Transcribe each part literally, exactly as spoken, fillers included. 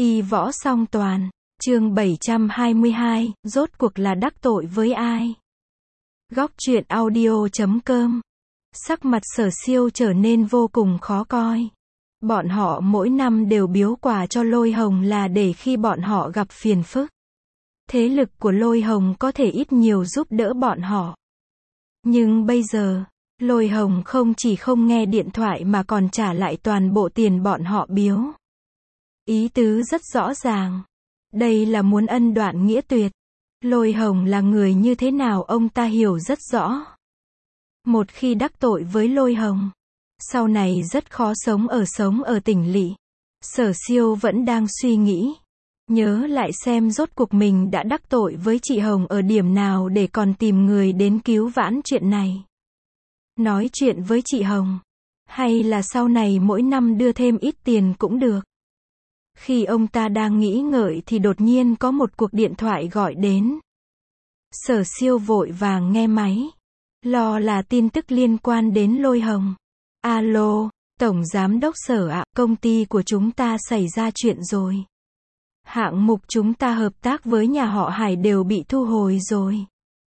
Y võ song toàn, chương bảy trăm hai mươi hai, rốt cuộc là đắc tội với ai? Góc truyện audio chấm com. Sắc mặt Sở Siêu trở nên vô cùng khó coi. Bọn họ mỗi năm đều biếu quà cho Lôi Hồng là để khi bọn họ gặp phiền phức, thế lực của Lôi Hồng có thể ít nhiều giúp đỡ bọn họ. Nhưng bây giờ, Lôi Hồng không chỉ không nghe điện thoại mà còn trả lại toàn bộ tiền bọn họ biếu. Ý tứ rất rõ ràng. Đây là muốn ân đoạn nghĩa tuyệt. Lôi Hồng là người như thế nào ông ta hiểu rất rõ. Một khi đắc tội với Lôi Hồng, sau này rất khó sống ở sống ở tỉnh lỵ. Sở Siêu vẫn đang suy nghĩ, nhớ lại xem rốt cuộc mình đã đắc tội với chị Hồng ở điểm nào để còn tìm người đến cứu vãn chuyện này. Nói chuyện với chị Hồng, hay là sau này mỗi năm đưa thêm ít tiền cũng được. Khi ông ta đang nghĩ ngợi thì đột nhiên có một cuộc điện thoại gọi đến. Sở Siêu vội vàng nghe máy, lo là tin tức liên quan đến Lôi Hồng. Alo, Tổng Giám đốc Sở ạ, công ty của chúng ta xảy ra chuyện rồi. Hạng mục chúng ta hợp tác với nhà họ Hải đều bị thu hồi rồi.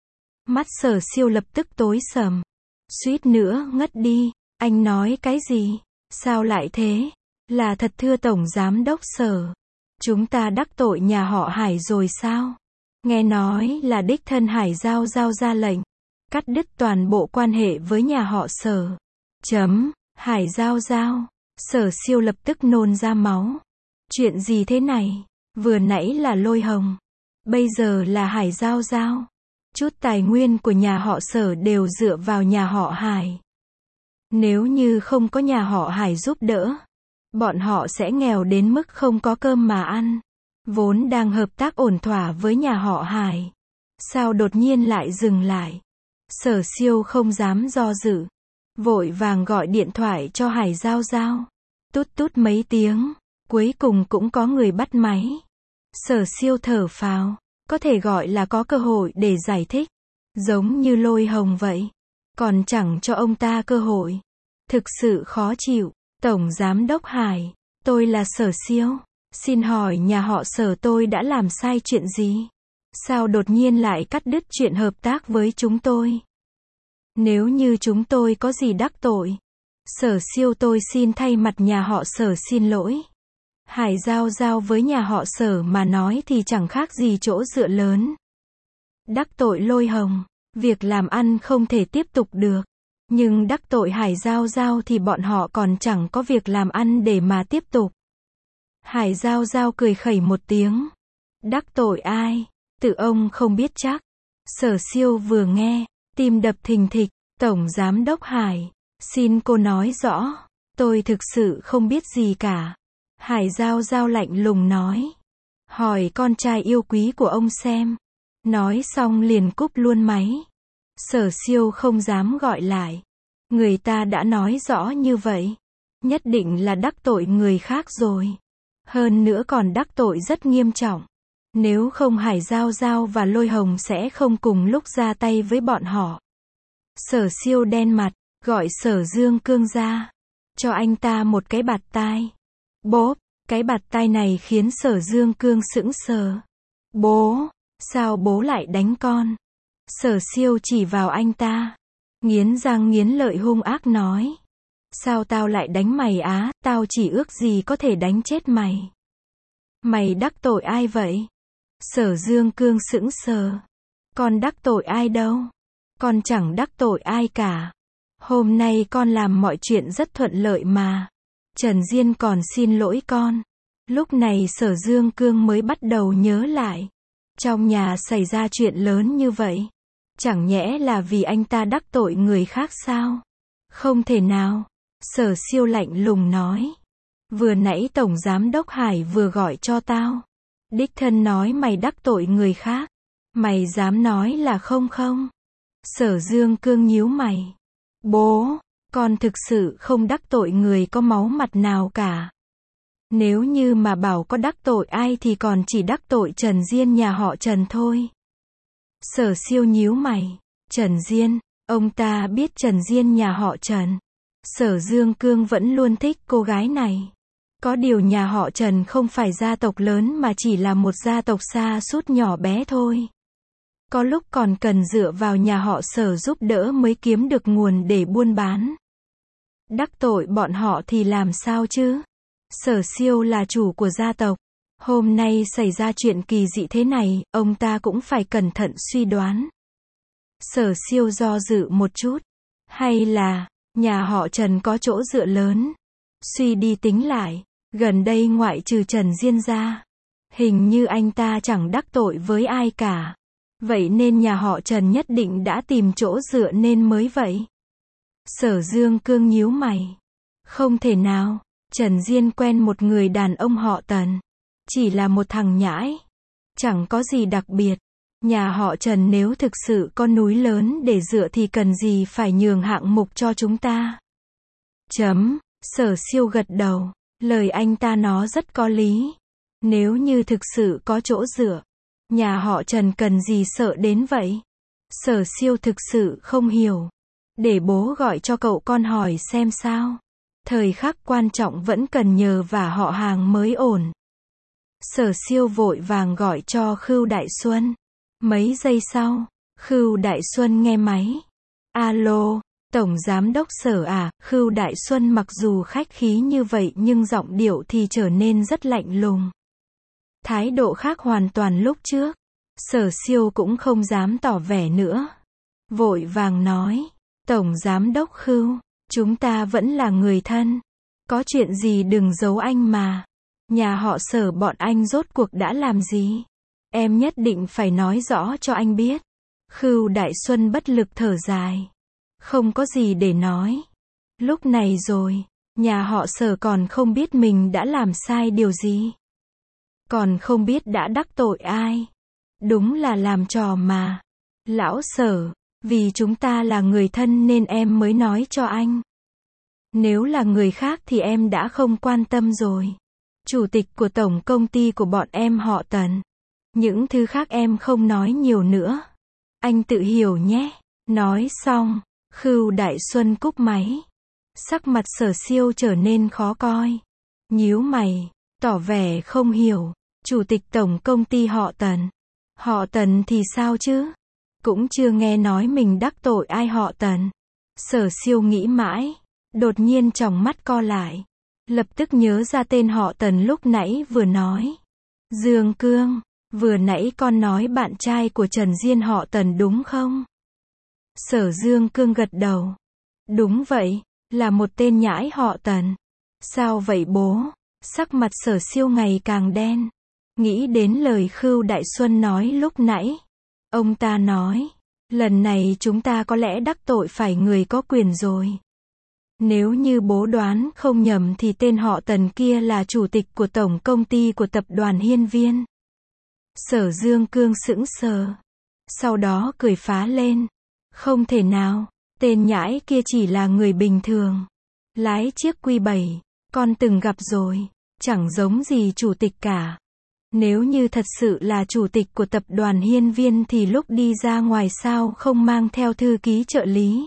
Mắt Sở Siêu lập tức tối sầm, suýt nữa ngất đi. Anh nói cái gì? Sao lại thế? Là thật thưa Tổng Giám đốc Sở. Chúng ta đắc tội nhà họ Hải rồi sao? Nghe nói là đích thân Hải Giao Giao ra lệnh cắt đứt toàn bộ quan hệ với nhà họ Sở. Chấm, Hải Giao Giao. Sở Siêu lập tức nôn ra máu. Chuyện gì thế này? Vừa nãy là Lôi Hồng, bây giờ là Hải Giao Giao. Chút tài nguyên của nhà họ Sở đều dựa vào nhà họ Hải. Nếu như không có nhà họ Hải giúp đỡ, bọn họ sẽ nghèo đến mức không có cơm mà ăn. Vốn đang hợp tác ổn thỏa với nhà họ Hải, sao đột nhiên lại dừng lại? Sở Siêu không dám do dự, vội vàng gọi điện thoại cho Hải Giao Giao. Tút tút mấy tiếng, cuối cùng cũng có người bắt máy. Sở Siêu thở phào, có thể gọi là có cơ hội để giải thích. Giống như Lôi Hồng vậy, còn chẳng cho ông ta cơ hội. Thực sự khó chịu. Tổng Giám đốc Hải, tôi là Sở Siêu. Xin hỏi nhà họ Sở tôi đã làm sai chuyện gì? Sao đột nhiên lại cắt đứt chuyện hợp tác với chúng tôi? Nếu như chúng tôi có gì đắc tội, Sở Siêu tôi xin thay mặt nhà họ Sở xin lỗi. Hải Giao Giao với nhà họ Sở mà nói thì chẳng khác gì chỗ dựa lớn. Đắc tội Lôi Hồng, việc làm ăn không thể tiếp tục được. Nhưng đắc tội Hải Giao Giao thì bọn họ còn chẳng có việc làm ăn để mà tiếp tục. Hải Giao Giao cười khẩy một tiếng. Đắc tội ai? Tự ông không biết chắc. Sở Siêu vừa nghe, tim đập thình thịch. Tổng Giám đốc Hải, xin cô nói rõ. Tôi thực sự không biết gì cả. Hải Giao Giao lạnh lùng nói. Hỏi con trai yêu quý của ông xem. Nói xong liền cúp luôn máy. Sở Siêu không dám gọi lại. Người ta đã nói rõ như vậy, nhất định là đắc tội người khác rồi. Hơn nữa còn đắc tội rất nghiêm trọng. Nếu không Hải Giao Giao và Lôi Hồng sẽ không cùng lúc ra tay với bọn họ. Sở Siêu đen mặt, gọi Sở Dương Cương ra, cho anh ta một cái bạt tai. Bốp, cái bạt tai này khiến Sở Dương Cương sững sờ. Bố, sao bố lại đánh con? Sở Siêu chỉ vào anh ta, nghiến răng nghiến lợi hung ác nói. Sao tao lại đánh mày á? Tao chỉ ước gì có thể đánh chết mày. Mày đắc tội ai vậy? Sở Dương Cương sững sờ. Con đắc tội ai đâu? Con chẳng đắc tội ai cả. Hôm nay con làm mọi chuyện rất thuận lợi mà. Trần Diên còn xin lỗi con. Lúc này Sở Dương Cương mới bắt đầu nhớ lại. Trong nhà xảy ra chuyện lớn như vậy. Chẳng nhẽ là vì anh ta đắc tội người khác sao? Không thể nào. Sở Siêu lạnh lùng nói. Vừa nãy Tổng Giám đốc Hải vừa gọi cho tao. Đích thân nói mày đắc tội người khác. Mày dám nói là không không? Sở Dương Cương nhíu mày. Bố, con thực sự không đắc tội người có máu mặt nào cả. Nếu như mà bảo có đắc tội ai thì còn chỉ đắc tội Trần Diên nhà họ Trần thôi. Sở Siêu nhíu mày. Trần Diên, ông ta biết Trần Diên nhà họ Trần. Sở Dương Cương vẫn luôn thích cô gái này. Có điều nhà họ Trần không phải gia tộc lớn mà chỉ là một gia tộc sa sút nhỏ bé thôi. Có lúc còn cần dựa vào nhà họ Sở giúp đỡ mới kiếm được nguồn để buôn bán. Đắc tội bọn họ thì làm sao chứ? Sở Siêu là chủ của gia tộc. Hôm nay xảy ra chuyện kỳ dị thế này, ông ta cũng phải cẩn thận suy đoán. Sở Siêu do dự một chút. Hay là, nhà họ Trần có chỗ dựa lớn? Suy đi tính lại, gần đây ngoại trừ Trần Diên ra, hình như anh ta chẳng đắc tội với ai cả. Vậy nên nhà họ Trần nhất định đã tìm chỗ dựa nên mới vậy. Sở Dương Cương nhíu mày. Không thể nào, Trần Diên quen một người đàn ông họ Tần. Chỉ là một thằng nhãi. Chẳng có gì đặc biệt. Nhà họ Trần nếu thực sự có núi lớn để dựa thì cần gì phải nhường hạng mục cho chúng ta. Chấm, Sở Siêu gật đầu. Lời anh ta nói rất có lý. Nếu như thực sự có chỗ dựa, nhà họ Trần cần gì sợ đến vậy? Sở Siêu thực sự không hiểu. Để bố gọi cho cậu con hỏi xem sao. Thời khắc quan trọng vẫn cần nhờ vả họ hàng mới ổn. Sở Siêu vội vàng gọi cho Khưu Đại Xuân. Mấy giây sau, Khưu Đại Xuân nghe máy. Alo, Tổng Giám đốc Sở à? Khưu Đại Xuân mặc dù khách khí như vậy nhưng giọng điệu thì trở nên rất lạnh lùng. Thái độ khác hoàn toàn lúc trước. Sở Siêu cũng không dám tỏ vẻ nữa. Vội vàng nói. Tổng Giám đốc Khưu, chúng ta vẫn là người thân. Có chuyện gì đừng giấu anh mà. Nhà họ Sở bọn anh rốt cuộc đã làm gì? Em nhất định phải nói rõ cho anh biết. Khưu Đại Xuân bất lực thở dài. Không có gì để nói. Lúc này rồi, nhà họ Sở còn không biết mình đã làm sai điều gì. Còn không biết đã đắc tội ai. Đúng là làm trò mà. Lão Sở, vì chúng ta là người thân nên em mới nói cho anh. Nếu là người khác thì em đã không quan tâm rồi. Chủ tịch của tổng công ty của bọn em họ Tần. Những thứ khác em không nói nhiều nữa. Anh tự hiểu nhé. Nói xong, Khưu Đại Xuân cúp máy. Sắc mặt Sở Siêu trở nên khó coi. Nhíu mày, tỏ vẻ không hiểu. Chủ tịch tổng công ty họ Tần. Họ Tần thì sao chứ? Cũng chưa nghe nói mình đắc tội ai họ Tần. Sở Siêu nghĩ mãi. Đột nhiên tròng mắt co lại. Lập tức nhớ ra tên họ Tần lúc nãy vừa nói. Dương Cương, vừa nãy con nói bạn trai của Trần Diên họ Tần đúng không? Sở Dương Cương gật đầu. Đúng vậy, là một tên nhãi họ Tần. Sao vậy bố? Sắc mặt Sở Siêu ngày càng đen. Nghĩ đến lời Khưu Đại Xuân nói lúc nãy. Ông ta nói, lần này chúng ta có lẽ đắc tội phải người có quyền rồi. Nếu như bố đoán không nhầm thì tên họ Tần kia là chủ tịch của tổng công ty của tập đoàn Hiên Viên. Sở Dương Cương sững sờ. Sau đó cười phá lên. Không thể nào, tên nhãi kia chỉ là người bình thường. Lái chiếc Q bảy, con từng gặp rồi, chẳng giống gì chủ tịch cả. Nếu như thật sự là chủ tịch của tập đoàn Hiên Viên thì lúc đi ra ngoài sao không mang theo thư ký trợ lý.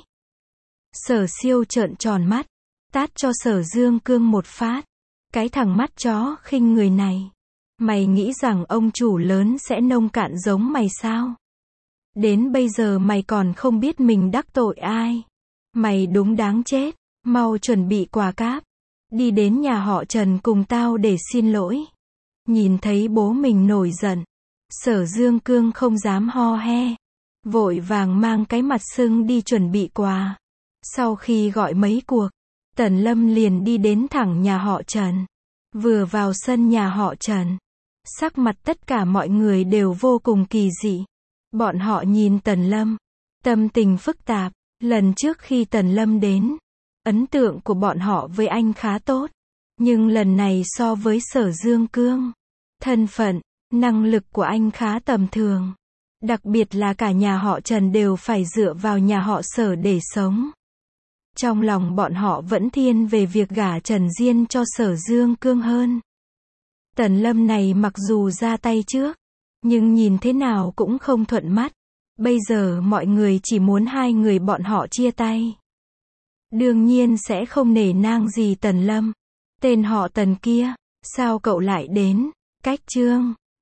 Sở Siêu trợn tròn mắt, tát cho Sở Dương Cương một phát. Cái thằng mắt chó khinh người này. Mày nghĩ rằng ông chủ lớn sẽ nông cạn giống mày sao? Đến bây giờ mày còn không biết mình đắc tội ai. Mày đúng đáng chết, mau chuẩn bị quà cáp. Đi đến nhà họ Trần cùng tao để xin lỗi. Nhìn thấy bố mình nổi giận. Sở Dương Cương không dám ho he. Vội vàng mang cái mặt sưng đi chuẩn bị quà. Sau khi gọi mấy cuộc, Tần Lâm liền đi đến thẳng nhà họ Trần. Vừa vào sân nhà họ Trần, sắc mặt tất cả mọi người đều vô cùng kỳ dị. Bọn họ nhìn Tần Lâm, tâm tình phức tạp. Lần trước khi Tần Lâm đến, ấn tượng của bọn họ với anh khá tốt. Nhưng lần này so với Sở Dương Cương, thân phận, năng lực của anh khá tầm thường. Đặc biệt là cả nhà họ Trần đều phải dựa vào nhà họ Sở để sống. Trong lòng bọn họ vẫn thiên về việc gả Trần Diên cho Sở Dương Cương hơn. Tần Lâm này mặc dù ra tay trước, nhưng nhìn thế nào cũng không thuận mắt. Bây giờ mọi người chỉ muốn hai người bọn họ chia tay. Đương nhiên sẽ không nể nang gì Tần Lâm. Tên họ Tần kia, sao cậu lại đến? Cách chương